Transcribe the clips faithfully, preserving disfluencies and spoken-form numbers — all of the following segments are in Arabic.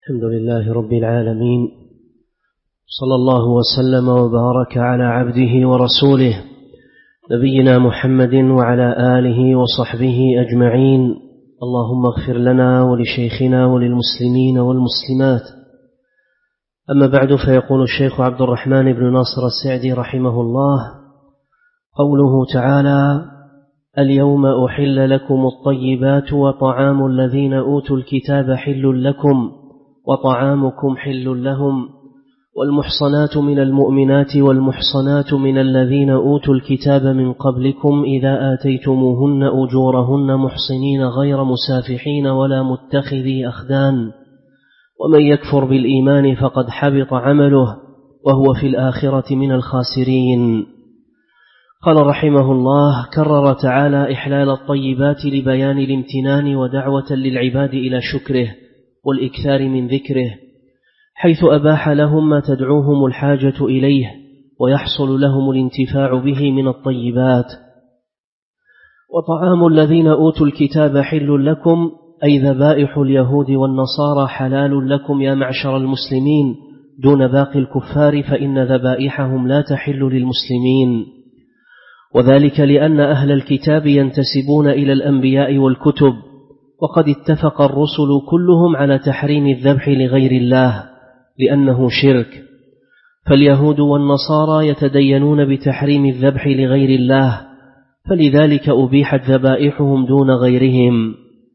الحمد لله رب العالمين، صلى الله وسلم وبارك على عبده ورسوله نبينا محمد وعلى آله وصحبه أجمعين. اللهم اغفر لنا ولشيخنا وللمسلمين والمسلمات. أما بعد، فيقول الشيخ عبد الرحمن بن ناصر السعدي رحمه الله: قوله تعالى: اليوم أحل لكم الطيبات وطعام الذين أوتوا الكتاب حل لكم وطعامكم حل لهم، والمحصنات من المؤمنات والمحصنات من الذين أوتوا الكتاب من قبلكم إذا آتيتموهن أجورهن محصنين غير مسافحين ولا متخذي أخدان، ومن يكفر بالإيمان فقد حبط عمله وهو في الآخرة من الخاسرين. قال رحمه الله: كرر تعالى إحلال الطيبات لبيان الامتنان ودعوة للعباد إلى شكره والإكثار من ذكره، حيث أباح لهم ما تدعوهم الحاجة إليه ويحصل لهم الانتفاع به من الطيبات. وطعام الذين أوتوا الكتاب حل لكم، أي ذبائح اليهود والنصارى حلال لكم يا معشر المسلمين دون باقي الكفار، فإن ذبائحهم لا تحل للمسلمين، وذلك لأن أهل الكتاب ينتسبون إلى الأنبياء والكتب، وقد اتفق الرسل كلهم على تحريم الذبح لغير الله لأنه شرك، فاليهود والنصارى يتدينون بتحريم الذبح لغير الله، فلذلك أبيحت ذبائحهم دون غيرهم.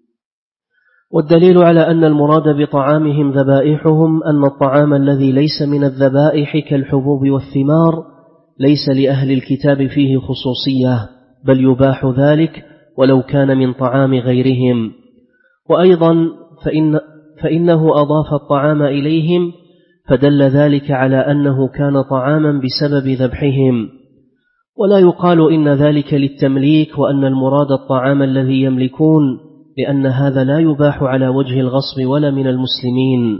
والدليل على أن المراد بطعامهم ذبائحهم أن الطعام الذي ليس من الذبائح كالحبوب والثمار ليس لأهل الكتاب فيه خصوصية، بل يباح ذلك ولو كان من طعام غيرهم. وأيضا فإن فإنه أضاف الطعام إليهم، فدل ذلك على أنه كان طعاما بسبب ذبحهم، ولا يقال إن ذلك للتمليك وأن المراد الطعام الذي يملكون، لأن هذا لا يباح على وجه الغصب ولا من المسلمين.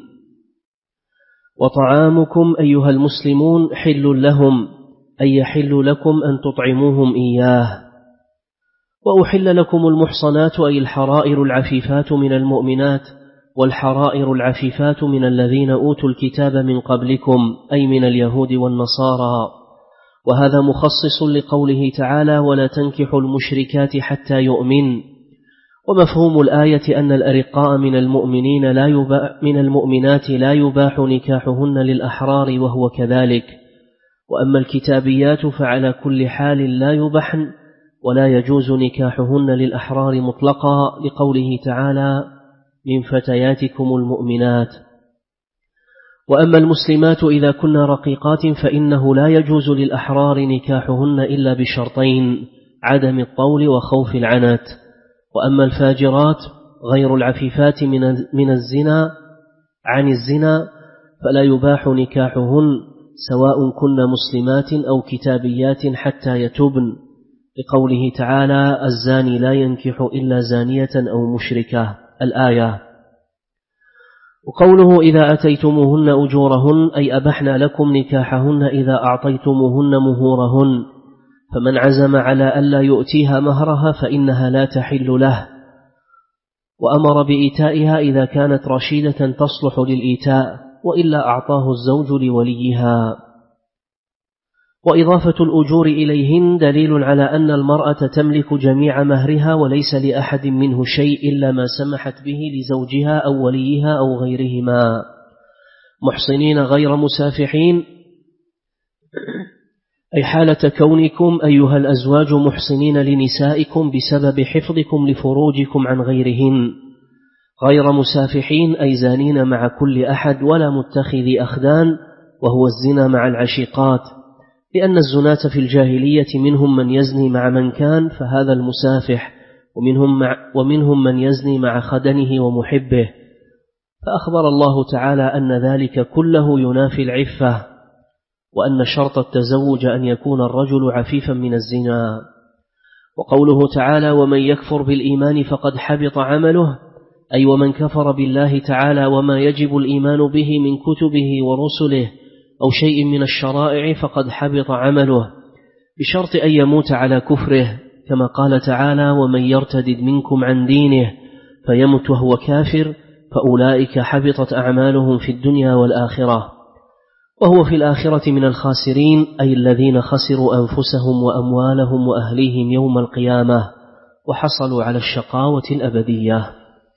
وطعامكم أيها المسلمون حل لهم، أي يحل لكم أن تطعموهم إياه. وأحل لكم المحصنات، أي الحرائر العفيفات من المؤمنات، والحرائر العفيفات من الذين أوتوا الكتاب من قبلكم، أي من اليهود والنصارى. وهذا مخصص لقوله تعالى: ولا تنكحوا المشركات حتى يؤمن. ومفهوم الآية أن الأرقاء من المؤمنين لا يباح من المؤمنات لا يباح نكاحهن للأحرار، وهو كذلك. وأما الكتابيات فعلى كل حال لا يبحن ولا يجوز نكاحهن للأحرار مطلقا، لقوله تعالى: من فتياتكم المؤمنات. وأما المسلمات إذا كن رقيقات فإنه لا يجوز للأحرار نكاحهن إلا بشرطين: عدم الطول وخوف العنت. وأما الفاجرات غير العفيفات من الزنا عن الزنا فلا يباح نكاحهن، سواء كن مسلمات أو كتابيات حتى يتوبن، لقوله تعالى: الزاني لا ينكح إلا زانية أو مشركة، الآية. وقوله: إذا أتيتموهن أجورهن، أي أبحنا لكم نكاحهن إذا أعطيتموهن مهورهن، فمن عزم على ألا يؤتيها مهرها فإنها لا تحل له. وأمر بإيتائها إذا كانت رشيدة تصلح للإيتاء، وإلا أعطاه الزوج لوليها. وإضافة الأجور إليهن دليل على أن المرأة تملك جميع مهرها، وليس لأحد منه شيء إلا ما سمحت به لزوجها أو وليها أو غيرهما. محصنين غير مسافحين، أي حالة كونكم أيها الأزواج محصنين لنسائكم بسبب حفظكم لفروجكم عن غيرهن. غير مسافحين، أي زانين مع كل أحد ولا متخذي أخدان، وهو الزنا مع العشيقات، لأن الزناة في الجاهلية منهم من يزني مع من كان، فهذا المسافح، ومنهم, مع ومنهم من يزني مع خدنه ومحبه، فأخبر الله تعالى أن ذلك كله ينافي العفة، وأن شرط التزوج أن يكون الرجل عفيفا من الزنا. وقوله تعالى: ومن يكفر بالإيمان فقد حبط عمله، أي ومن كفر بالله تعالى وما يجب الإيمان به من كتبه ورسله أو شيء من الشرائع فقد حبط عمله، بشرط أن يموت على كفره، كما قال تعالى: ومن يرتدد منكم عن دينه فيمت وهو كافر فأولئك حبطت أعمالهم في الدنيا والآخرة، وهو في الآخرة من الخاسرين، أي الذين خسروا أنفسهم وأموالهم وأهليهم يوم القيامة وحصلوا على الشقاوة الأبدية.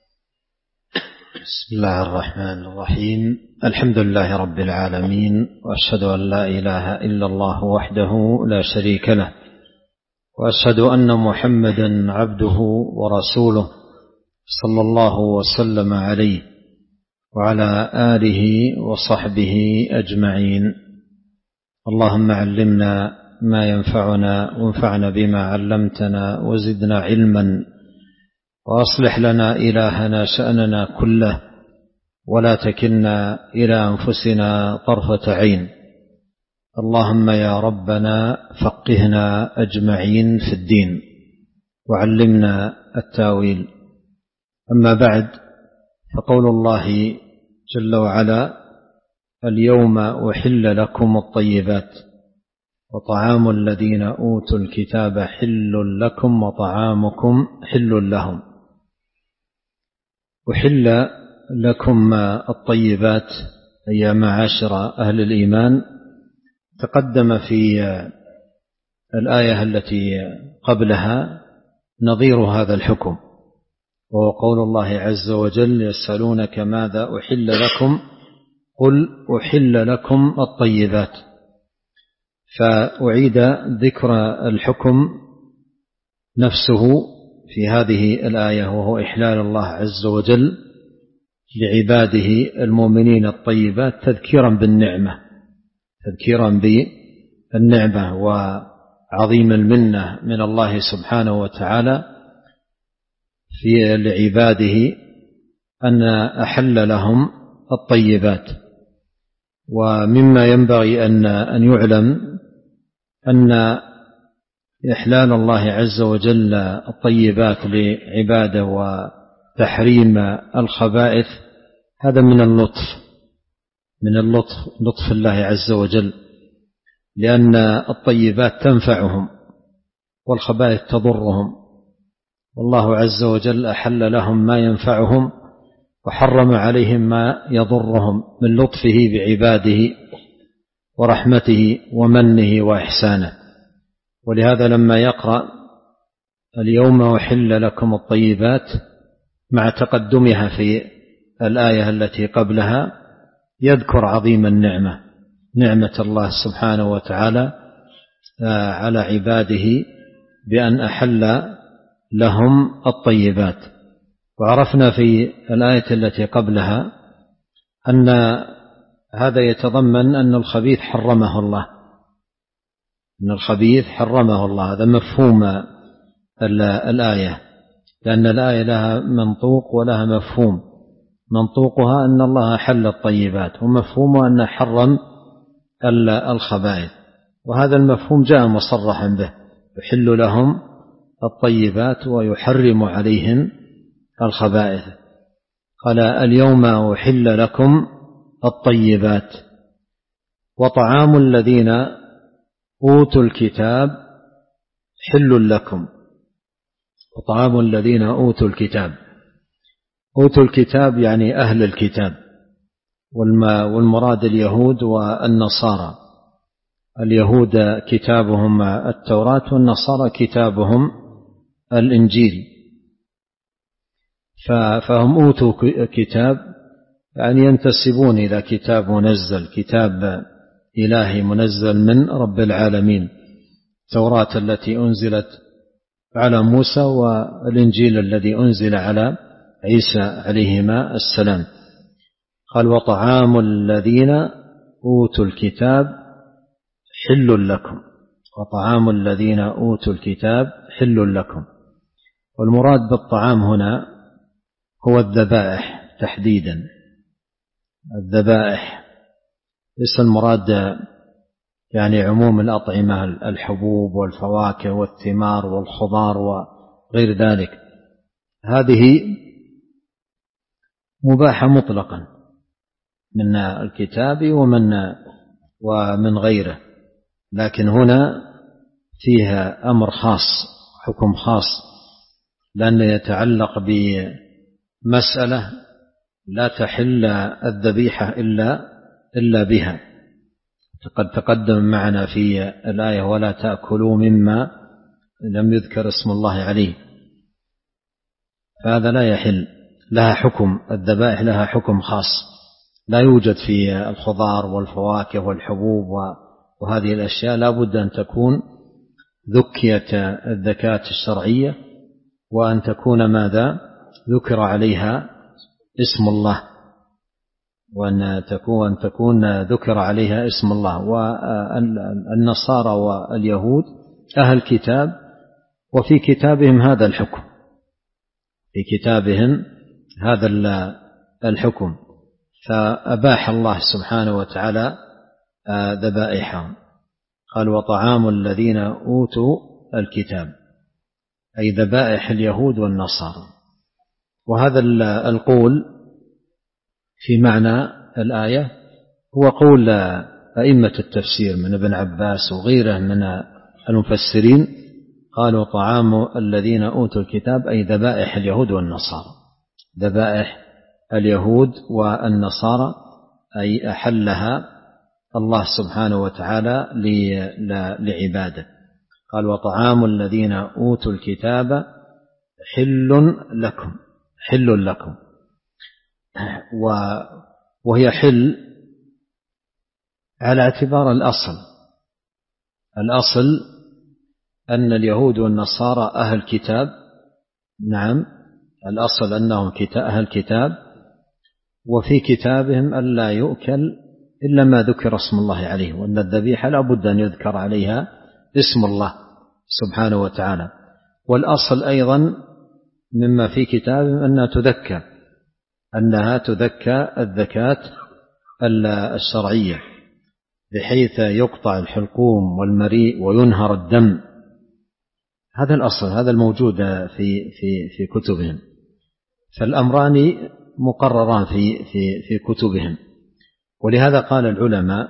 بسم الله الرحمن الرحيم. الحمد لله رب العالمين، وأشهد أن لا إله إلا الله وحده لا شريك له، وأشهد أن محمدا عبده ورسوله صلى الله وسلم عليه وعلى آله وصحبه أجمعين. اللهم علمنا ما ينفعنا وانفعنا بما علمتنا وزدنا علما، وأصلح لنا إلهنا شأننا كله، ولا تكلنا إلى أنفسنا طرفة عين. اللهم يا ربنا فقهنا أجمعين في الدين وعلمنا التاويل. أما بعد، فقول الله جل وعلا: اليوم أحل لكم الطيبات وطعام الذين أوتوا الكتاب حل لكم وطعامكم حل لهم. أحل لكم الطيبات يا معاشر أهل الإيمان. تقدم في الآية التي قبلها نظير هذا الحكم، وهو قول الله عز وجل: يسألونك ماذا أحل لكم قل أحل لكم الطيبات. فأعيد ذكر الحكم نفسه في هذه الآية، وهو إحلال الله عز وجل لعباده المؤمنين الطيبات تذكيرا بالنعمة تذكيرا بالنعمة وعظيم المنة من الله سبحانه وتعالى في لعباده أن أحل لهم الطيبات. ومما ينبغي أن أن يعلم أن إحلال الله عز وجل الطيبات لعباده وتحريم الخبائث هذا من اللطف من اللطف لطف الله عز وجل، لأن الطيبات تنفعهم والخبائث تضرهم، والله عز وجل أحل لهم ما ينفعهم وحرم عليهم ما يضرهم من لطفه بعباده ورحمته ومنه وإحسانه. ولهذا لما يقرأ اليوم أحل لكم الطيبات مع تقدمها في الآية التي قبلها يذكر عظيم النعمة نعمة الله سبحانه وتعالى على عباده بأن أحل لهم الطيبات. وعرفنا في الآية التي قبلها أن هذا يتضمن أن الخبيث حرمه الله أن الخبيث حرمه الله هذا مفهوم الآية، لأن الآية لها منطوق ولها مفهوم. منطوقها أن الله حل الطيبات، ومفهومها أن حرم الخبائث، وهذا المفهوم جاء مصرحا به: يحل لهم الطيبات ويحرم عليهم الخبائث. قال: اليوم أحل لكم الطيبات وطعام الذين أوتوا الكتاب حل لكم. وطعام الذين أوتوا الكتاب أوتوا الكتاب يعني أهل الكتاب، والمراد اليهود والنصارى. اليهود كتابهم التوراة، والنصارى كتابهم الإنجيل. فهم أوتوا كتاب يعني ينتسبون إلى كتاب منزل، كتاب إلهي منزل من رب العالمين، التوراة التي أنزلت على موسى والإنجيل الذي أنزل على عيسى عليهما السلام. قال: وطعام الذين أوتوا الكتاب حل لكم. وطعام الذين أوتوا الكتاب حل لكم. والمراد بالطعام هنا هو الذبائح تحديدا، الذبائح، ليس المراد يعني عموم الأطعمة، الحبوب والفواكه والثمار والخضار وغير ذلك، هذه مباحة مطلقا من الكتاب ومن ومن غيره، لكن هنا فيها أمر خاص، حكم خاص، لأنه يتعلق بمسألة لا تحل الذبيحة إلا إلا بها. قد تقدم معنا في الآية ولا تأكلوا مما لم يذكر اسم الله عليه، فهذا لا يحل، لها حكم، الذبائح لها حكم خاص، لا يوجد في الخضار والفواكه والحبوب وهذه الأشياء لا بد أن تكون ذكيت الذكاة الشرعية، وأن تكون ماذا ذكر عليها اسم الله، وأن تكون تكون ذكر عليها اسم الله. والنصارى واليهود أهل كتاب، وفي كتابهم هذا الحكم، في كتابهم هذا الحكم، فأباح الله سبحانه وتعالى ذبائحهم. قال وطعام الذين أوتوا الكتاب، أي ذبائح اليهود والنصارى. وهذا القول في معنى الآية هو قول أئمة التفسير من ابن عباس وغيره من المفسرين، قالوا طعام الذين أوتوا الكتاب أي ذبائح اليهود والنصارى، ذبائح اليهود والنصارى أي أحلها الله سبحانه وتعالى لعباده. قال وطعام الذين أوتوا الكتاب حل لكم، حل لكم، وهي حل على اعتبار الأصل. الأصل أن اليهود والنصارى أهل كتاب، نعم الأصل أنهم أهل كتاب، وفي كتابهم ألا يؤكل إلا ما ذكر اسم الله عليه، وأن الذبيحة لا بد أن يذكر عليها اسم الله سبحانه وتعالى. والأصل أيضا مما في كتابهم أنها تذكى، أنها تذكى الذكاة الشرعية، بحيث يقطع الحلقوم والمريء وينهر الدم. هذا الأصل، هذا الموجود في في في كتبهم، فالأمران مقرران في في في كتبهم. ولهذا قال العلماء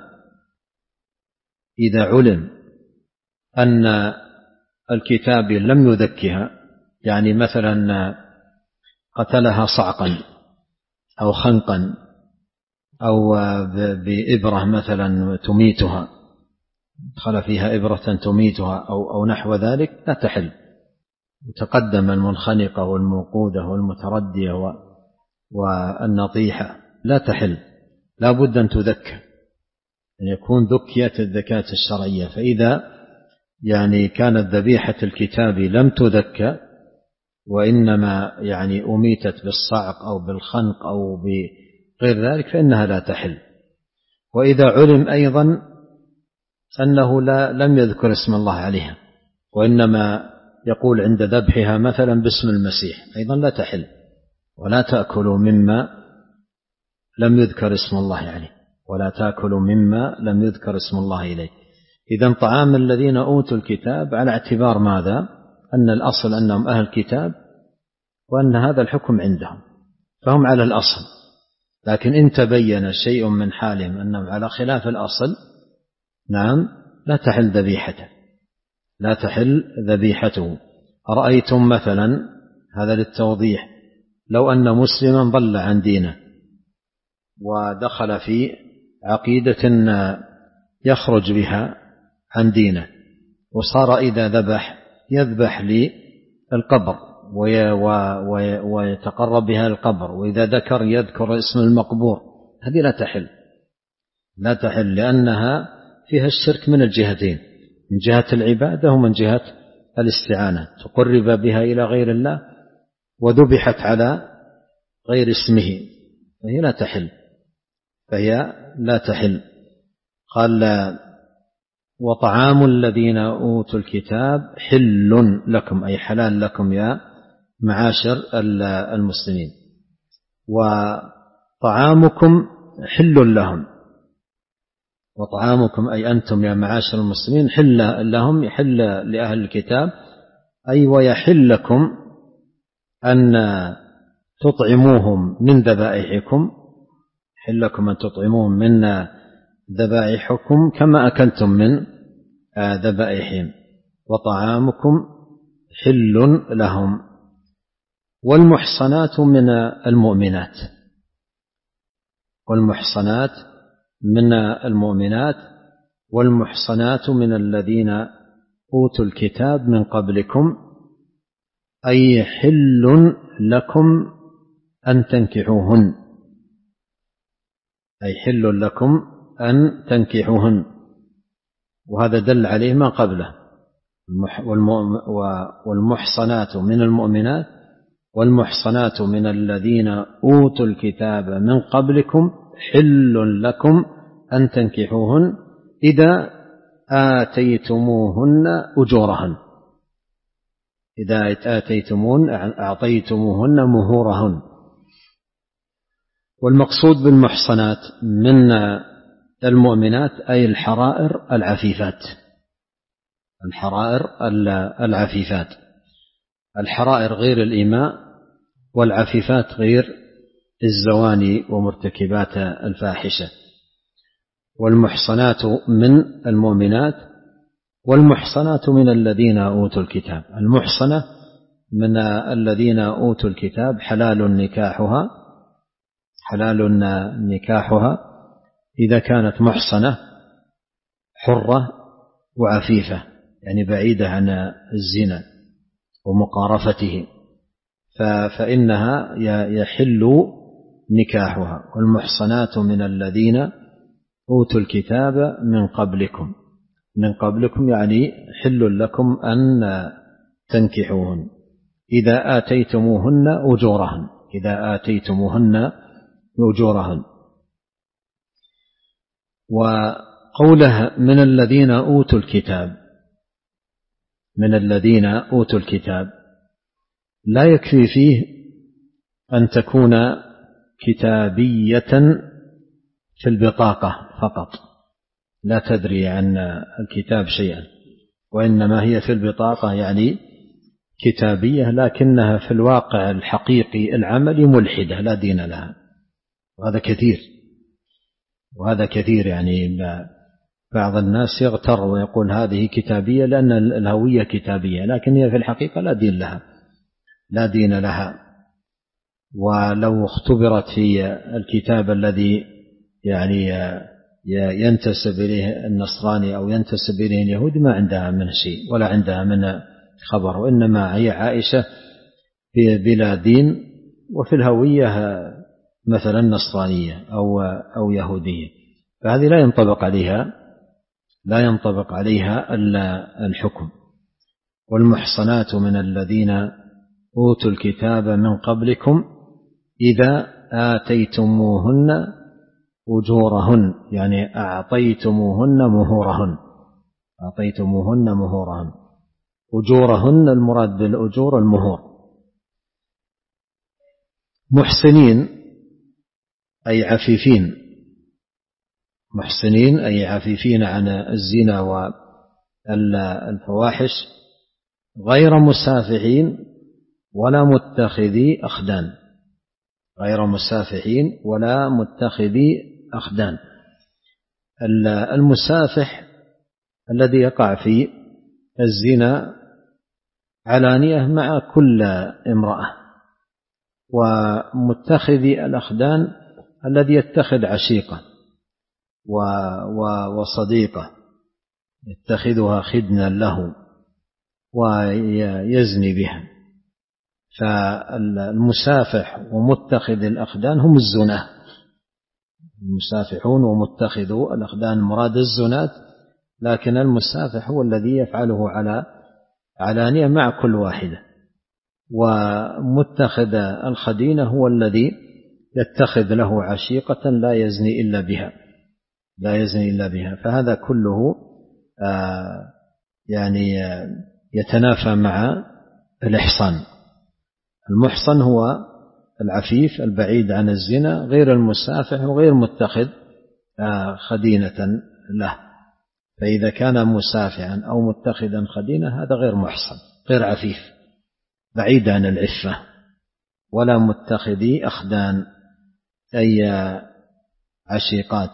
إذا علم أن الكتاب لم يذكها، يعني مثلا قتلها صعقا أو خنقا أو بإبرة مثلا تميتها، دخل فيها إبرة تميتها أو أو نحو ذلك، لا تحل. وتقدم المنخنقة والموقودة والمتردية والنطيحة لا تحل، لا بد أن تذكى، أن يكون ذكية الذكاة الشرعية. فإذا يعني كانت ذبيحة الكتاب لم تذكى، وإنما يعني أميتت بالصعق أو بالخنق أو بغير ذلك، فإنها لا تحل. وإذا علم أيضا أنه لا لم يذكر اسم الله عليها، وإنما يقول عند ذبحها مثلا باسم المسيح، أيضا لا تحل. ولا تأكلوا مما لم يذكر اسم الله عليه، ولا تأكلوا مما لم يذكر اسم الله إليه. إذن طعام الذين أوتوا الكتاب على اعتبار ماذا؟ أن الأصل أنهم أهل الكتاب، وأن هذا الحكم عندهم، فهم على الأصل. لكن إن تبين شيء من حالهم أنهم على خلاف الأصل، نعم لا تحل ذبيحته، لا تحل ذبيحته. أرأيتم مثلا، هذا للتوضيح، لو أن مسلما ضل عن دينه ودخل في عقيدة يخرج بها عن دينه، وصار إذا ذبح يذبح للقبر ويتقرب بها القبر، وإذا ذكر يذكر اسم المقبور، هذه لا تحل، لا تحل، لأنها فيها الشرك من الجهتين، من جهة العبادة ومن جهة الاستعانة، تقرب بها إلى غير الله وذبحت على غير اسمه، فهي لا تحل، فهي لا تحل. قال وطعام الذين أوتوا الكتاب حل لكم، أي حلال لكم يا معاشر المسلمين، وطعامكم حل لهم، وطعامكم أي أنتم يا معاشر المسلمين حل لهم، يحل لأهل الكتاب، أي ويحل لكم أن تطعموهم من ذبائحكم، حل لكم أن تطعموهم من ذبائحكم كما أكلتم من ذبائحهم، وطعامكم حل لهم. والمحصنات من المؤمنات، والمحصنات من المؤمنات والمحصنات من الذين أوتوا الكتاب من قبلكم أي حل لكم أن تنكحوهن أي حل لكم أن تنكحوهن، وهذا دل عليه ما قبله، والمحصنات من المؤمنات والمحصنات من الذين أوتوا الكتاب من قبلكم حل لكم أن تنكحوهن إذا آتيتموهن أجورهن إذا آتيتمون أعطيتموهن مهورهن. والمقصود بالمحصنات من المؤمنات أي الحرائر العفيفات الحرائر العفيفات الحرائر غير الإماء، والعفيفات غير الزواني ومرتكبات الفاحشة. والمحصنات من المؤمنات والمحصنات من الذين أوتوا الكتاب، المحصنة من الذين أوتوا الكتاب حلال نكاحها حلال نكاحها إذا كانت محصنة حرة وعفيفة، يعني بعيدة عن الزنا ومقارفته، فإنها يحل نكاحها. والمحصنات من الذين أوتوا الكتاب من قبلكم من قبلكم يعني حل لكم أن تنكحوهن إذا آتيتموهن أجورهن إذا آتيتموهن أجورهن. وقوله من الذين أوتوا الكتاب من الذين أوتوا الكتاب لا يكفي فيه أن تكون كتابية في البطاقة فقط، لا تدري عن الكتاب شيئا، وإنما هي في البطاقة يعني كتابية لكنها في الواقع الحقيقي العملي ملحدة لا دين لها، وهذا كثير وهذا كثير يعني بعض الناس يغتر ويقول هذه كتابية لأن الهوية كتابية، لكن هي في الحقيقة لا دين لها لا دين لها. ولو اختبرت في الكتاب الذي يعني ينتسب إليه النصراني أو ينتسب إليه اليهود ما عندها من شيء ولا عندها من خبر، وإنما هي عائشة بلا دين وفي الهوية مثلا نصرانية أو أو يهودية، فهذه لا ينطبق عليها لا ينطبق عليها الحكم. والمحصنات من الذين أوتوا الكتاب من قبلكم إذا آتيتموهن أجورهن يعني أعطيتموهن مهورهن أعطيتموهن مهورهن أجورهن المراد بالأجور المهور. محسنين أي عفيفين محسنين أي عفيفين عن الزنا والفواحش غير مسافحين ولا متخذي أخدان غير مسافحين ولا متخذي أخدان. المسافح الذي يقع في الزنا علانية مع كل امرأة، ومتخذي الأخدان الذي يتخذ عشيقة وصديقة يتخذها خدنا له ويزني بها. فالمسافح ومتخذ الأخدان هم الزناة، المسافحون ومتخذو الأخدان مراد الزنات، لكن المسافح هو الذي يفعله على علانية مع كل واحدة، ومتخذ الخدينة هو الذي يتخذ له عشيقة لا يزني إلا بها لا يزني إلا بها. فهذا كله آه يعني يتنافى مع الإحصان. المحصن هو العفيف البعيد عن الزنا غير المسافح وغير متخذ آه خدينة له، فإذا كان مسافعا أو متخذا خدينة هذا غير محصن غير عفيف بعيد عن العفة. ولا متخذي أخدان أي عشيقات.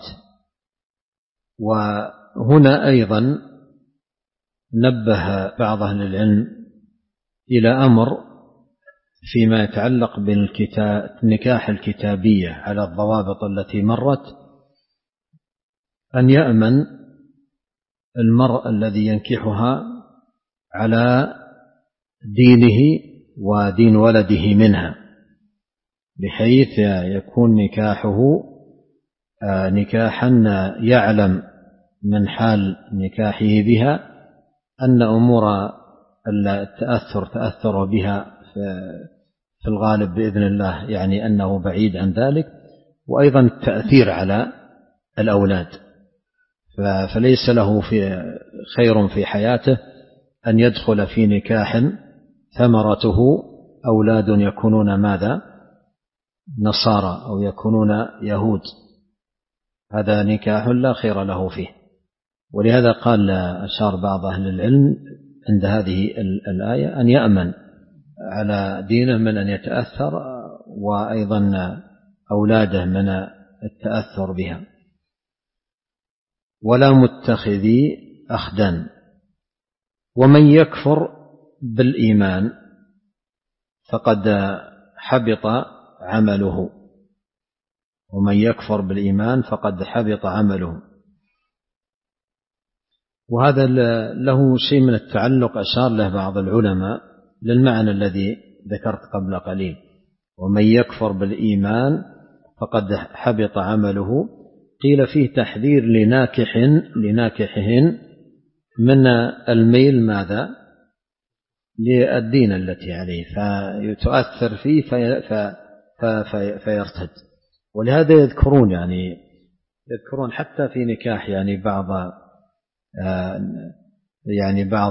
وهنا أيضا نبه بعض أهل العلم إلى أمر فيما يتعلق بالنكاح الكتابية على الضوابط التي مرت أن يأمن المرء الذي ينكحها على دينه ودين ولده منها، بحيث يكون نكاحه نكاحا يعلم من حال نكاحه بها أن أمور التأثر تأثر بها في الغالب بإذن الله، يعني أنه بعيد عن ذلك، وأيضا التأثير على الأولاد، فليس له في خير في حياته أن يدخل في نكاح ثمرته أولاد يكونون ماذا؟ نصارى أو يكونون يهود، هذا نكاح لا خير له فيه. ولهذا قال أشار بعض أهل العلم عند هذه الآية أن يأمن على دينه من أن يتأثر، وأيضا أولاده من التأثر بها. ولا متخذي أخدان. ومن يكفر بالإيمان فقد حبط عمله. ومن يكفر بالإيمان فقد حبط عمله. وهذا له شيء من التعلق أشار له بعض العلماء للمعنى الذي ذكرت قبل قليل. ومن يكفر بالإيمان فقد حبط عمله، قيل فيه تحذير لناكح لناكحهن من الميل ماذا؟ للدين التي عليه، فيتؤثر فيه في في في فيرتد. ولهذا يذكرون يعني يذكرون حتى في نكاح يعني بعض يعني بعض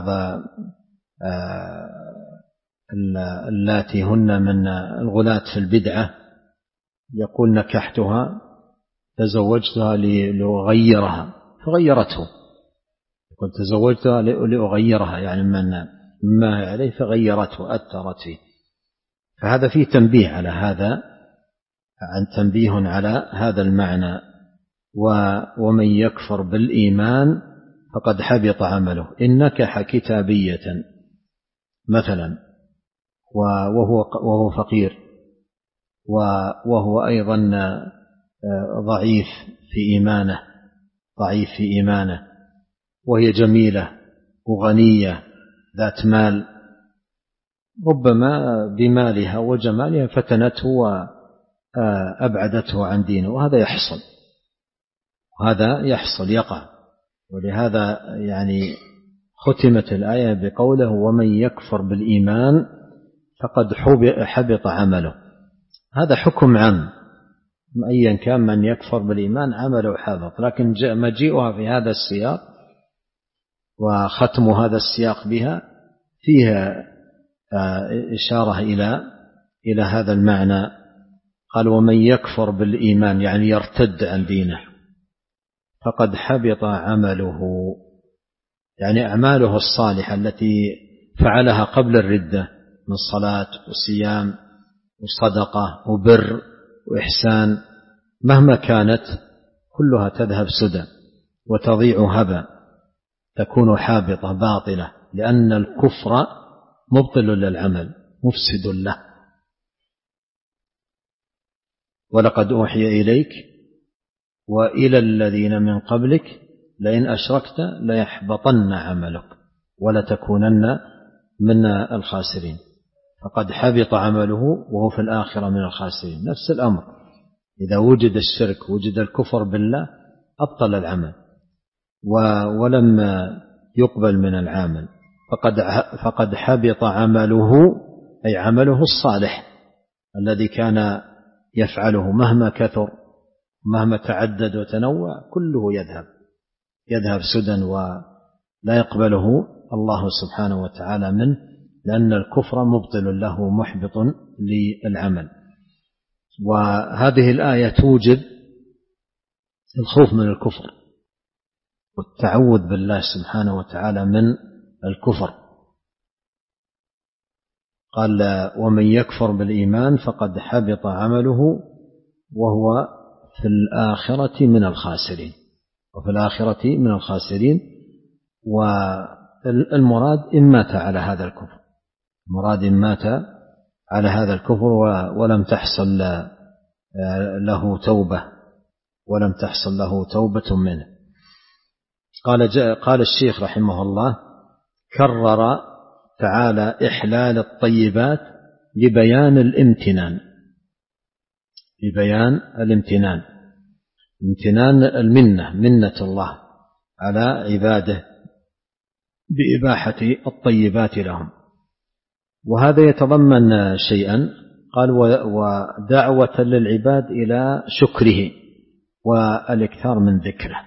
اللاتي هن من الغلاة في البدعة يقول نكحتها تزوجتها لأغيرها فغيرته، يقول تزوجتها لأغيرها يعني من ما عليه فغيرته أثرت فيه. فهذا فيه تنبيه على هذا، عن تنبيه على هذا المعنى. ومن يكفر بالإيمان فقد حبط عمله. إن نكح كتابية مثلا وهو وهو فقير وهو أيضا ضعيف في إيمانه ضعيف في إيمانه وهي جميلة وغنية ذات مال، ربما بمالها وجمالها فتنته وأبعدته عن دينه، وهذا يحصل وهذا يحصل يقع. ولهذا يعني ختمت الآية بقوله ومن يكفر بالإيمان فقد حبط عمله. هذا حكم عام، أيا كان من يكفر بالإيمان عمله حبط، لكن مجيئها في هذا السياق وختم هذا السياق بها فيها إشارة إلى إلى هذا المعنى. قال ومن يكفر بالإيمان يعني يرتد عن دينه فقد حبط عمله، يعني أعماله الصالحة التي فعلها قبل الردة من صلاة وصيام وصدقة وبر وإحسان مهما كانت كلها تذهب سدى وتضيع هبا، تكون حابطة باطلة، لأن الكفر مبطل للعمل مفسد له. ولقد أوحي إليك وإلى الذين من قبلك لئن أشركت ليحبطن عملك ولتكونن من الخاسرين. فقد حبط عمله وهو في الآخرة من الخاسرين. نفس الأمر، إذا وجد الشرك وجد الكفر بالله أبطل العمل ولم يقبل من العامل. فقد فقد حبط عمله أي عمله الصالح الذي كان يفعله مهما كثر مهما تعدد وتنوع كله يذهب يذهب سدى ولا يقبله الله سبحانه وتعالى منه، لأن الكفر مبطل له محبط للعمل. وهذه الآية توجب الخوف من الكفر والتعوذ بالله سبحانه وتعالى من الكفر. قال ومن يكفر بالإيمان فقد حبط عمله وهو في الآخرة من الخاسرين وفي الآخرة من الخاسرين. والمراد إن مات على هذا الكفر، المراد إن مات على هذا الكفر ولم تحصل له توبة ولم تحصل له توبة منه. قال قال الشيخ رحمه الله: كرر تعالى إحلال الطيبات لبيان الامتنان لبيان الامتنان امتنان المنة منة الله على عباده بإباحة الطيبات لهم. وهذا يتضمن شيئا، قال: ودعوة للعباد إلى شكره والإكثار من ذكره،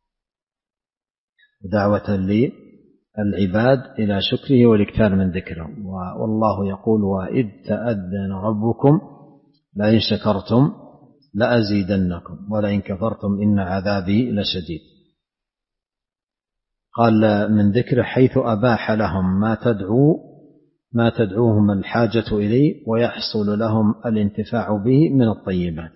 دعوة للعباد إلى شكره والإكثار من ذكره. والله يقول: وإذ تأذن ربكم لئن شكرتم لأزيدنكم ولئن كفرتم إن عذابي لشديد. قال: من ذكره حيث أباح لهم ما تدعو ما تدعوهم الحاجة إليه ويحصل لهم الانتفاع به من الطيبات.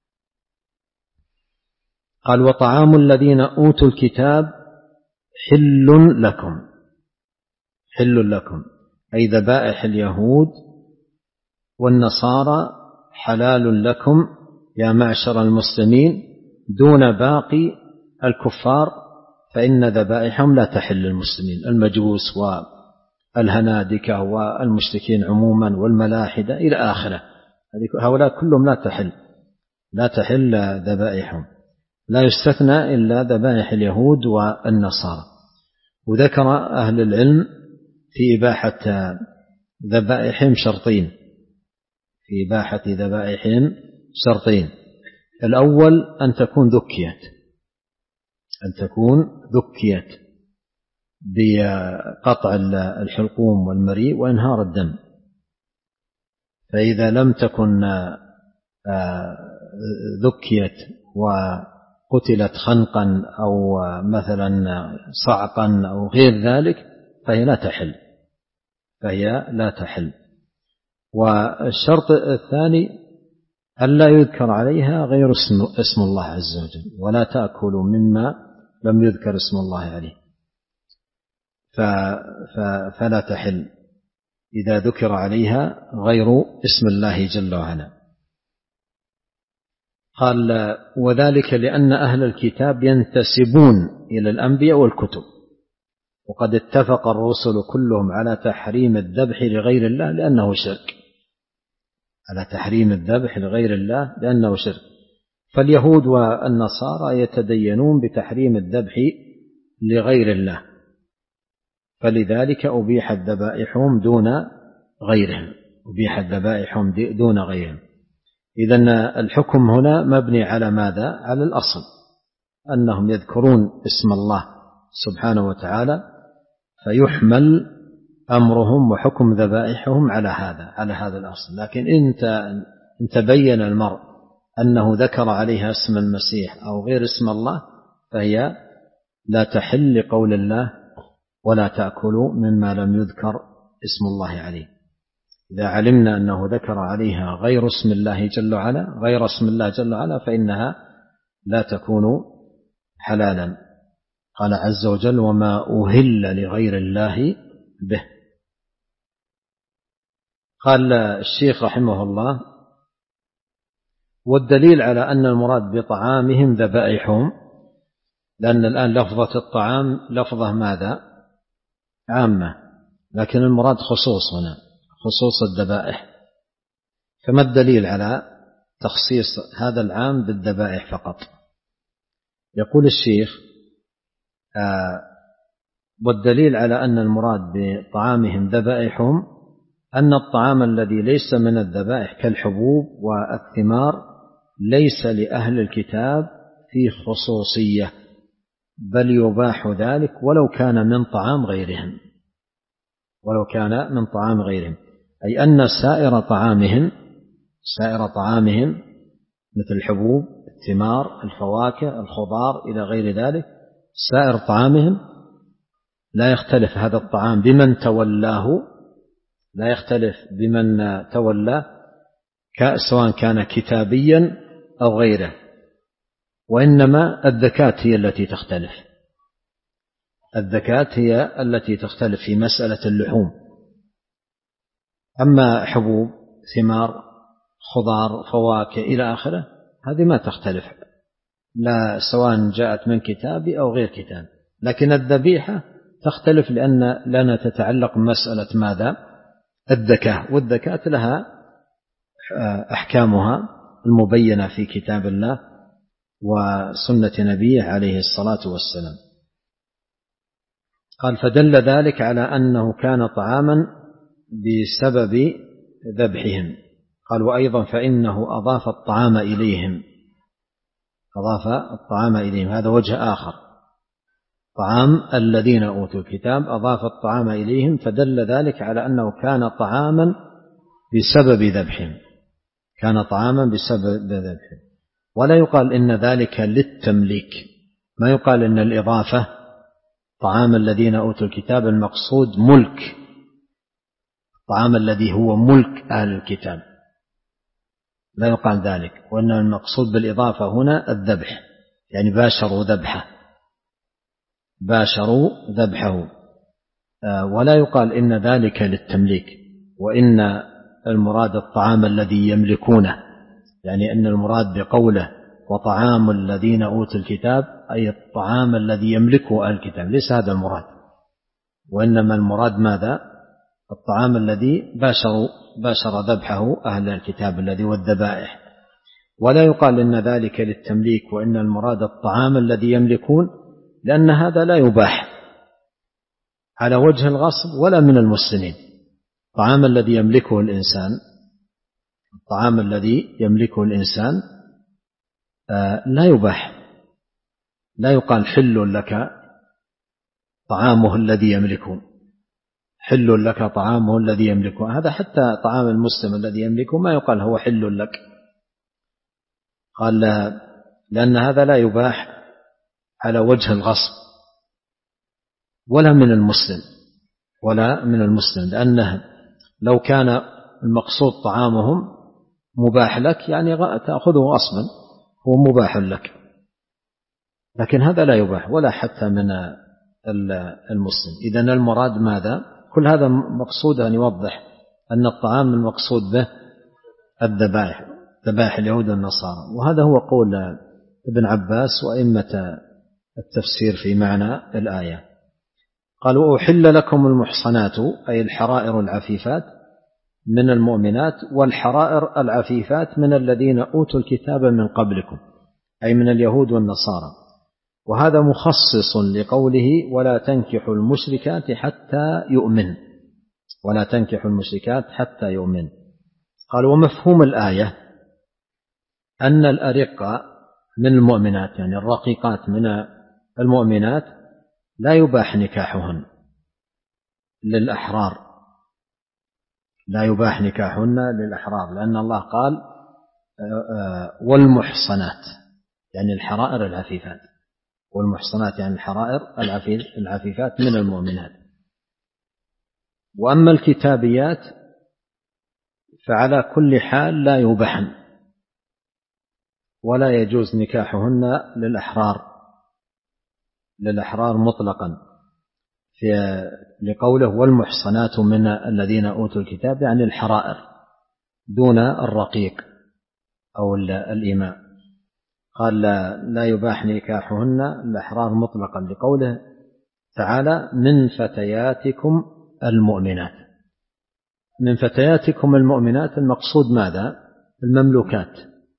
قال: وطعام الذين أوتوا الكتاب حل لكم حل لكم أي ذبائح اليهود والنصارى حلال لكم يا معشر المسلمين دون باقي الكفار، فإن ذبائحهم لا تحل للمسلمين، المجوس والهنادكة والمشركين عموما والملاحدة إلى آخره، هؤلاء كلهم لا تحل لا تحل ذبائحهم، لا يستثنى إلا ذبائح اليهود والنصارى. وذكر أهل العلم في إباحة ذبائحهم شرطين في إباحة ذبائحهم شرطين الأول أن تكون ذكيت أن تكون ذكيت بقطع الحلقوم والمريء وإنهار الدم. فإذا لم تكن ذكيت وقتلت خنقا أو مثلا صعقا أو غير ذلك فهي لا تحل فهي لا تحل. والشرط الثاني ألا يذكر عليها غير اسم, اسم الله عز وجل، ولا تأكلوا مما لم يذكر اسم الله عليه، فلا تحل إذا ذكر عليها غير اسم الله جل وعلا. قال: وذلك لأن أهل الكتاب ينتسبون إلى الأنبياء والكتب، وقد اتفق الرسل كلهم على تحريم الذبح لغير الله لأنه شرك على تحريم الذبح لغير الله لأنه شرك. فاليهود والنصارى يتدينون بتحريم الذبح لغير الله، فلذلك أبيحت ذبائحهم دون غيرهم أبيحت ذبائحهم دون غيرهم. إذن الحكم هنا مبني على ماذا؟ على الأصل أنهم يذكرون اسم الله سبحانه وتعالى، فيحمل أمرهم وحكم ذبائحهم على هذا على هذا الأصل. لكن إن تبين المرء أنه ذكر عليها اسم المسيح أو غير اسم الله فهي لا تحل لقول الله: ولا تأكلوا مما لم يذكر اسم الله عليه. إذا علمنا أنه ذكر عليها غير اسم الله جل وعلا غير اسم الله جل وعلا فإنها لا تكون حلالا. قال عز وجل: وما أهل لغير الله به. قال الشيخ رحمه الله: والدليل على أن المراد بطعامهم ذبائحهم، لأن الآن لفظة الطعام لفظة ماذا؟ عامة، لكن المراد خصوص هنا خصوص الذبائح. فما الدليل على تخصيص هذا العام بالذبائح فقط؟ يقول الشيخ: آه والدليل على أن المراد بطعامهم ذبائحهم أن الطعام الذي ليس من الذبائح كالحبوب والثمار ليس لأهل الكتاب في خصوصية، بل يباح ذلك ولو كان من طعام غيرهم ولو كان من طعام غيرهم أي أن سائر طعامهم سائر طعامهم مثل الحبوب، الثمار، الفواكه، الخضار إلى غير ذلك، سائر طعامهم لا يختلف هذا الطعام بمن تولاه لا يختلف بمن تولاه سواء كان كتابيا أو غيره، وإنما الذكاة هي التي تختلف الذكاة هي التي تختلف في مسألة اللحوم. أما حبوب ثمار خضار فواكه إلى آخره، هذه ما تختلف لا سواء جاءت من كتاب أو غير كتاب. لكن الذبيحة تختلف لأن لنا تتعلق بمسألة ماذا؟ الذكاة، والذكاة لها أحكامها المبينة في كتاب الله وسنة نبيه عليه الصلاة والسلام. قال فدل ذلك على أنه كان طعاما بسبب ذبحهم. قال وأيضا فإنه أضاف الطعام إليهم، أضاف الطعام إليهم، هذا وجه آخر، طعام الذين أوتوا الكتاب أضاف الطعام إليهم، فدل ذلك على أنه كان طعاما بسبب ذبحهم، كان طعاما بسبب ذبحهم. ولا يقال إن ذلك للتمليك، ما يقال إن الإضافة طعام الذين أوتوا الكتاب المقصود ملك، طعام الذي هو ملك أهل الكتاب، لا يقال ذلك، وأن المقصود بالإضافة هنا الذبح، يعني باشروا ذبحه، باشروا ذبحه. ولا يقال إن ذلك للتمليك، وإن المراد الطعام الذي يملكونه، يعني أن المراد بقوله وطعام الذين أوتوا الكتاب أي الطعام الذي يملكه أهل الكتاب، ليس هذا المراد، وإنما المراد ماذا؟ الطعام الذي باشروا باشر ذبحه أهل الكتاب الذي والذبائح. ولا يقال إن ذلك للتمليك وإن المراد الطعام الذي يملكون، لأن هذا لا يباح على وجه الغصب ولا من المسلمين. الطعام الذي يملكه الإنسان الطعام الذي يملكه الإنسان لا يباح، لا يقال حل لك طعامه الذي يملكه، حل لك طعامه الذي يملكه، هذا حتى طعام المسلم الذي يملكه ما يقال هو حل لك. قال لأن هذا لا يباح على وجه الغصب ولا من المسلم ولا من المسلم، لأنه لو كان المقصود طعامهم مباح لك يعني تأخذه غصبا، هو مباح لك، لكن هذا لا يباح ولا حتى من المسلم. إذن المراد ماذا؟ كل هذا مقصود أن يوضح أن الطعام المقصود به الذبائح، ذبائح اليهود والنصارى، وهذا هو قول ابن عباس وأئمة التفسير في معنى الآية. قالوا وأحل لكم المحصنات أي الحرائر العفيفات من المؤمنات، والحرائر العفيفات من الذين أوتوا الكتاب من قبلكم أي من اليهود والنصارى. وهذا مخصص لقوله ولا تنكحوا المشركات حتى يؤمن، ولا تنكحوا المشركات حتى يؤمن. قال ومفهوم الآية أن الأرقة من المؤمنات يعني الرقيقات من المؤمنات لا يباح نكاحهن للأحرار، لا يباح نكاحهن للأحرار، لأن الله قال والمحصنات يعني الحرائر العفيفات، والمحصنات يعني الحرائر العفيفات من المؤمنات. وأما الكتابيات فعلى كل حال لا يباحن ولا يجوز نكاحهن للأحرار للأحرار مطلقا، في لقوله والمحصنات من الذين أوتوا الكتاب يعني الحرائر دون الرقيق أو الإماء. قال لا, لا يباح نكاحهن الأحرار مطلقا لقوله تعالى من فتياتكم المؤمنات. من فتياتكم المؤمنات المقصود ماذا؟ المملوكات،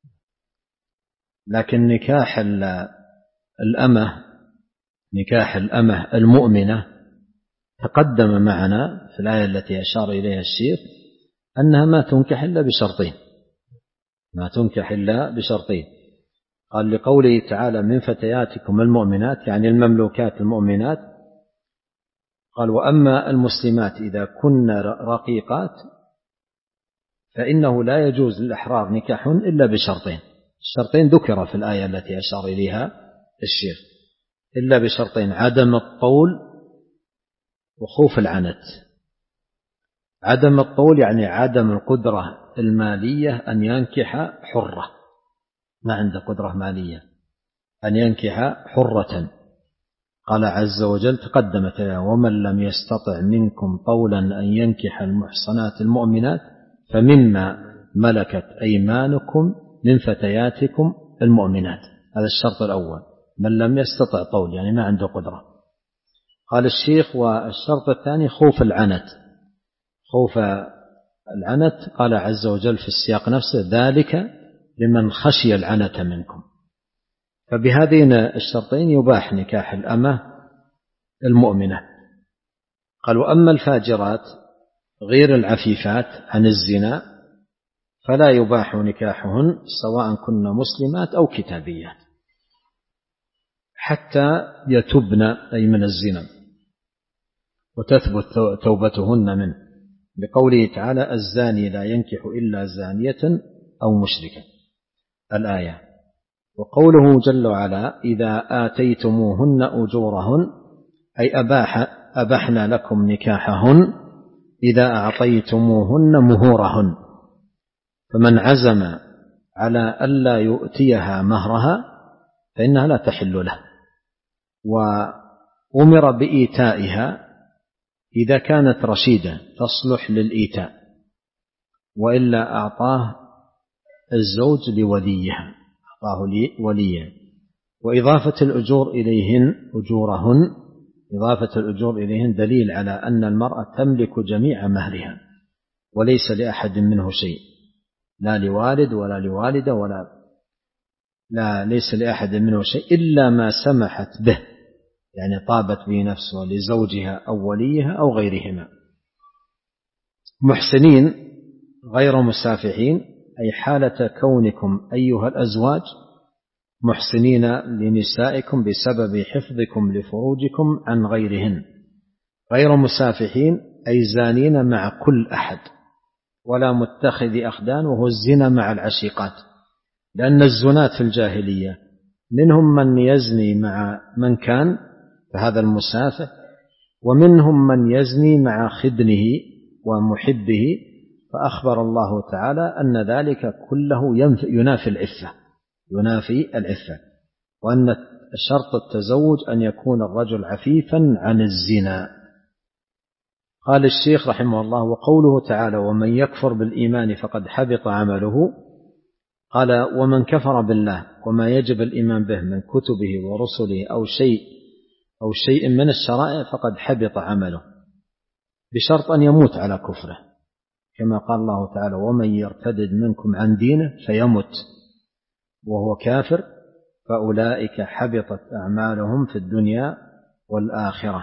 لكن نكاح الأمة نكاح الأمة المؤمنة تقدم معنا في الآية التي أشار إليها الشيخ أنها ما تنكح إلا بشرطين، ما تنكح إلا بشرطين. قال لقوله تعالى من فتياتكم المؤمنات يعني المملوكات المؤمنات. قال وأما المسلمات إذا كن رقيقات فإنه لا يجوز للأحرار نكاحهن إلا بشرطين، الشرطين ذكر في الآية التي أشار إليها الشيخ، إلا بشرطين: عدم الطول وخوف العنت. عدم الطول يعني عدم القدرة المالية أن ينكح حرة، ما عنده قدرة مالية أن ينكح حرة. قال عز وجل تقدمت ومن لم يستطع منكم طولا أن ينكح المحصنات المؤمنات فمما ملكت أيمانكم من فتياتكم المؤمنات. هذا الشرط الأول، من لم يستطع طول يعني ما عنده قدرة. قال الشيخ: والشرط الثاني خوف العنت. خوف العنت قال عز وجل في السياق نفسه: ذلك لمن خشي العنت منكم. فبهذين الشرطين يباح نكاح الأمة المؤمنة. قال: وأما الفاجرات غير العفيفات عن الزنا فلا يباح نكاحهن سواء كن مسلمات أو كتابيات حتى يتبن أي من الزنا وتثبت توبتهن منه، بقوله تعالى: الزاني لا ينكح إلا زانية أو مشركة، الآية. وقوله جل وعلا: إذا آتيتموهن أجورهن أي أباح أبحنا لكم نكاحهن إذا أعطيتموهن مهورهن. فمن عزم على ألا يؤتيها مهرها فإنها لا تحل له، وأمر بإيتائها إذا كانت رشيدة تصلح للإيتاء، وإلا أعطاه الزوج لوليها، أعطاه لوليها. وإضافة الأجور إليهن أجورهن إضافة الأجور إليهن دليل على أن المرأة تملك جميع مهرها وليس لأحد منه شيء، لا لوالد ولا لوالدة ولا لا ليس لأحد منه شيء إلا ما سمحت به، يعني طابت به نفسه لزوجها أو وليها أو غيرهما. محسنين غير مسافحين أي حالة كونكم أيها الأزواج محسنين لنسائكم بسبب حفظكم لفروجكم عن غيرهن، غير مسافحين أي زانين مع كل أحد ولا متخذ أخدان، وهو الزنا مع العشيقات، لأن الزنات في الجاهلية منهم من يزني مع من كان فهذا المسافح، ومنهم من يزني مع خدنه ومحبه، فأخبر الله تعالى أن ذلك كله ينافي العفة ينافي العفة وأن شرط التزوج أن يكون الرجل عفيفا عن الزنا. قال الشيخ رحمه الله: وقوله تعالى: ومن يكفر بالإيمان فقد حبط عمله. قال: ومن كفر بالله وما يجب الإيمان به من كتبه ورسله أو شيء أو شيء من الشرائع فقد حبط عمله، بشرط أن يموت على كفره، كما قال الله تعالى: ومن يرتد منكم عن دينه فيمت وهو كافر فأولئك حبطت أعمالهم في الدنيا والآخرة.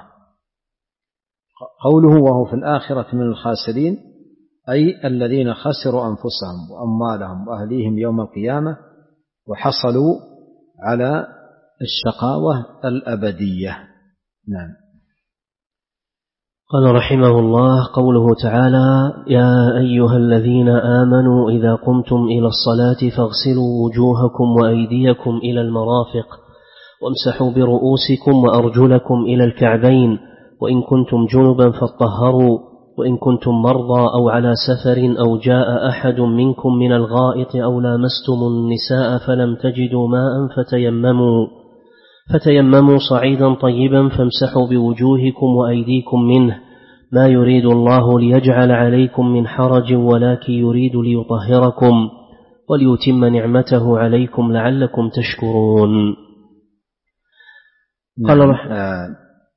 قوله وهو في الآخرة من الخاسرين أي الذين خسروا أنفسهم وأموالهم وأهليهم يوم القيامة وحصلوا على الشقاوة الأبدية. نعم. قال رحمه الله: قوله تعالى: يا أيها الذين آمنوا إذا قمتم إلى الصلاة فاغسلوا وجوهكم وأيديكم إلى المرافق وامسحوا برؤوسكم وأرجلكم إلى الكعبين وإن كنتم جنبا فاطهروا وإن كنتم مرضى أو على سفر أو جاء أحد منكم من الغائط أو لامستم النساء فلم تجدوا ماء فتيمموا فتيمموا صعيدا طيبا فامسحوا بوجوهكم وأيديكم منه ما يريد الله ليجعل عليكم من حرج ولكن يريد ليطهركم وليتم نعمته عليكم لعلكم تشكرون. قال نعم.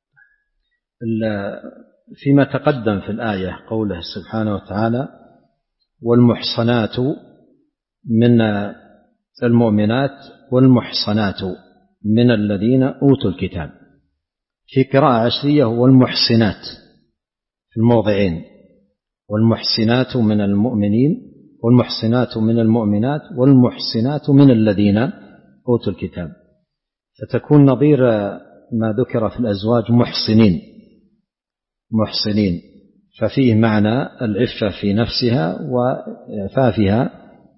فيما تقدم في الآية قوله سبحانه وتعالى: والمحصنات من المؤمنات والمحصنات من الذين أوتوا الكتاب، في قراءة عشرية والمحصنات في الموضعين، والمحصنات من المؤمنين والمحصنات من المؤمنات والمحصنات من الذين أوتوا الكتاب، فتكون نظير ما ذكر في الأزواج محصنين محصنين ففيه معنى العفة في نفسها وإعفافها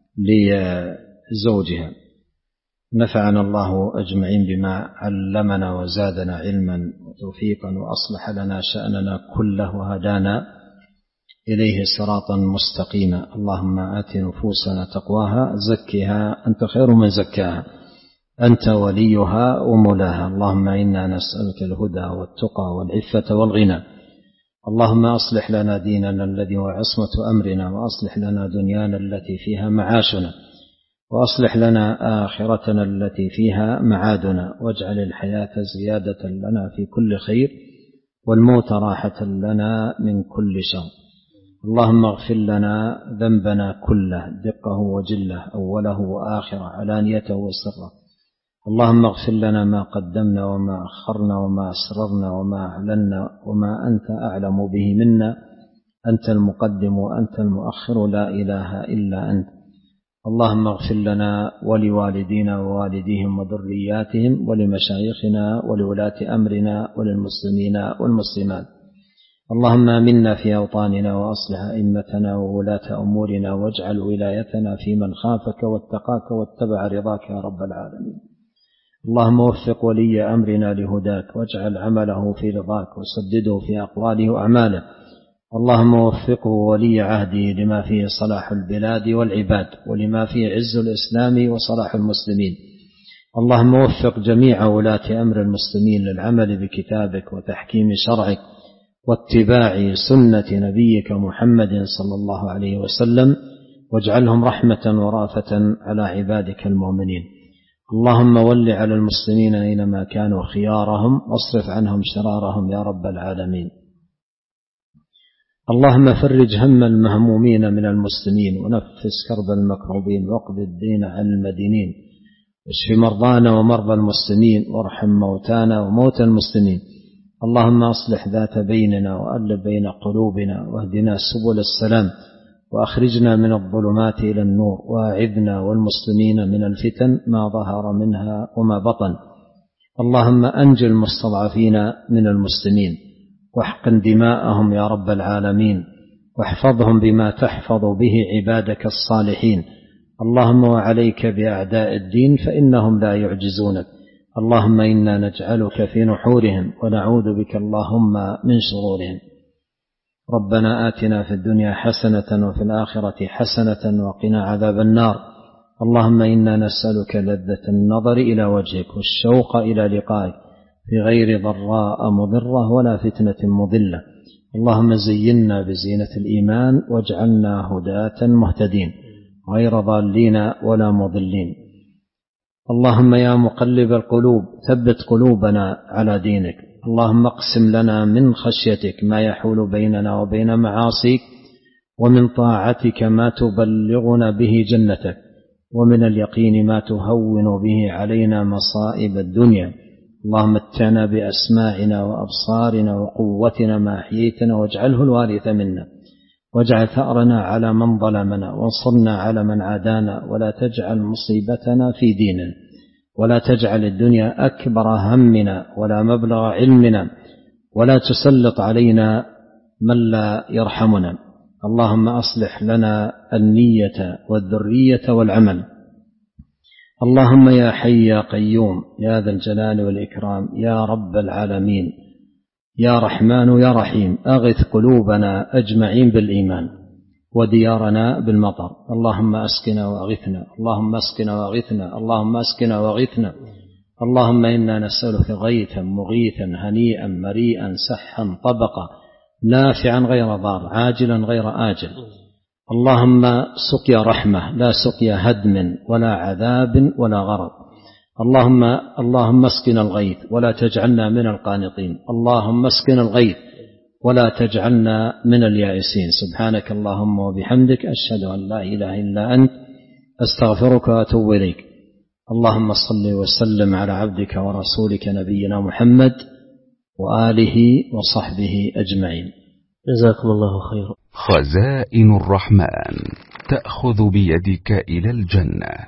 لزوجها. نفعنا الله أجمعين بما علمنا وزادنا علما وتوفيقا وأصلح لنا شأننا كله وهدانا إليه صراطا مستقيما. اللهم آت نفوسنا تقواها زكها أنت خير من زكاها أنت وليها ومولاها. اللهم إنا نسألك الهدى والتقى والعفة والغنى اللهم أصلح لنا ديننا الذي هو عصمة أمرنا، وأصلح لنا دنيانا التي فيها معاشنا، وأصلح لنا آخرتنا التي فيها معادنا، واجعل الحياة زيادة لنا في كل خير، والموت راحة لنا من كل شر. اللهم اغفر لنا ذنبنا كله، دقه وجله، أوله وآخره، علانيته وسره. اللهم اغفر لنا ما قدمنا وما أخرنا وما أسررنا وما أعلنا وما أنت أعلم به منا، أنت المقدم وأنت المؤخر، لا إله إلا أنت. اللهم اغفر لنا ولوالدينا ووالديهم وذرياتهم ولمشايخنا ولولاة أمرنا وللمسلمين والمسلمات. اللهم آمنا في أوطاننا وأصلح أئمتنا وولاة أمورنا، واجعل ولايتنا في من خافك واتقاك واتبع رضاك يا رب العالمين. اللهم وفق ولي أمرنا لهداك، واجعل عمله في رضاك، وسدده في أقواله وأعماله. اللهم وفقه ولي عهده لما فيه صلاح البلاد والعباد، ولما فيه عز الإسلام وصلاح المسلمين. اللهم وفق جميع ولاة أمر المسلمين للعمل بكتابك وتحكيم شرعك واتباع سنة نبيك محمد صلى الله عليه وسلم، واجعلهم رحمة ورافة على عبادك المؤمنين. اللهم ول على المسلمين أينما كانوا خيارهم، واصرف عنهم شرارهم يا رب العالمين. اللهم فرج هم المهمومين من المسلمين، ونفس كرب المكروبين، واقض الدين عن المدينين، واشف مرضانا ومرضى المسلمين، وارحم موتانا وموتى المسلمين. اللهم أصلح ذات بيننا، وألف بين قلوبنا، واهدنا سبل السلام، وأخرجنا من الظلمات إلى النور، وأعذنا والمسلمين من الفتن ما ظهر منها وما بطن. اللهم أنجِ المستضعفين من المسلمين، واحقن دماءهم يا رب العالمين، واحفظهم بما تحفظ به عبادك الصالحين. اللهم وعليك بأعداء الدين فإنهم لا يعجزونك. اللهم إنا نجعلك في نحورهم، ونعوذ بك اللهم من شرورهم. ربنا آتنا في الدنيا حسنة وفي الآخرة حسنة وقنا عذاب النار. اللهم إنا نسألك لذة النظر إلى وجهك، والشوق إلى لقائك، في غير ضراء مضرة ولا فتنة مضلة. اللهم زينا بزينة الإيمان، واجعلنا هداة مهتدين غير ضالين ولا مضلين. اللهم يا مقلب القلوب ثبت قلوبنا على دينك. اللهم اقسم لنا من خشيتك ما يحول بيننا وبين معاصيك، ومن طاعتك ما تبلغنا به جنتك، ومن اليقين ما تهون به علينا مصائب الدنيا. اللهم اتعنا بأسماعنا وأبصارنا وقوتنا ما أحييتنا، واجعله الوارث منا، واجعل ثأرنا على من ظلمنا، وانصرنا على من عادانا، ولا تجعل مصيبتنا في ديننا، ولا تجعل الدنيا أكبر همنا ولا مبلغ علمنا، ولا تسلط علينا من لا يرحمنا. اللهم أصلح لنا النية والذرية والعمل. اللهم يا حي يا قيوم يا ذا الجلال والإكرام يا رب العالمين، يا رحمن يا رحيم، أغث قلوبنا أجمعين بالإيمان، وديارنا بالمطر. اللهم أسقنا وأغثنا، اللهم أسقنا وأغثنا، اللهم أسقنا وأغثنا. اللهم إنا نسألك غيثا مغيثا هنيئا مريئا سحا طبقا نافعا غير ضار عاجلا غير آجل. اللهم سقيا رحمة لا سقيا هدم ولا عذاب ولا غرض. اللهم اللهم اسقنا الغيث ولا تجعلنا من القانطين. اللهم اسقنا الغيث ولا تجعلنا من اليائسين. سبحانك اللهم وبحمدك، أشهد أن لا إله إلا أنت، أستغفرك وأتوب إليك. اللهم صل وسلم على عبدك ورسولك نبينا محمد وآله وصحبه أجمعين. جزاكم الله خيرا. خزائن الرحمن تأخذ بيدك إلى الجنة.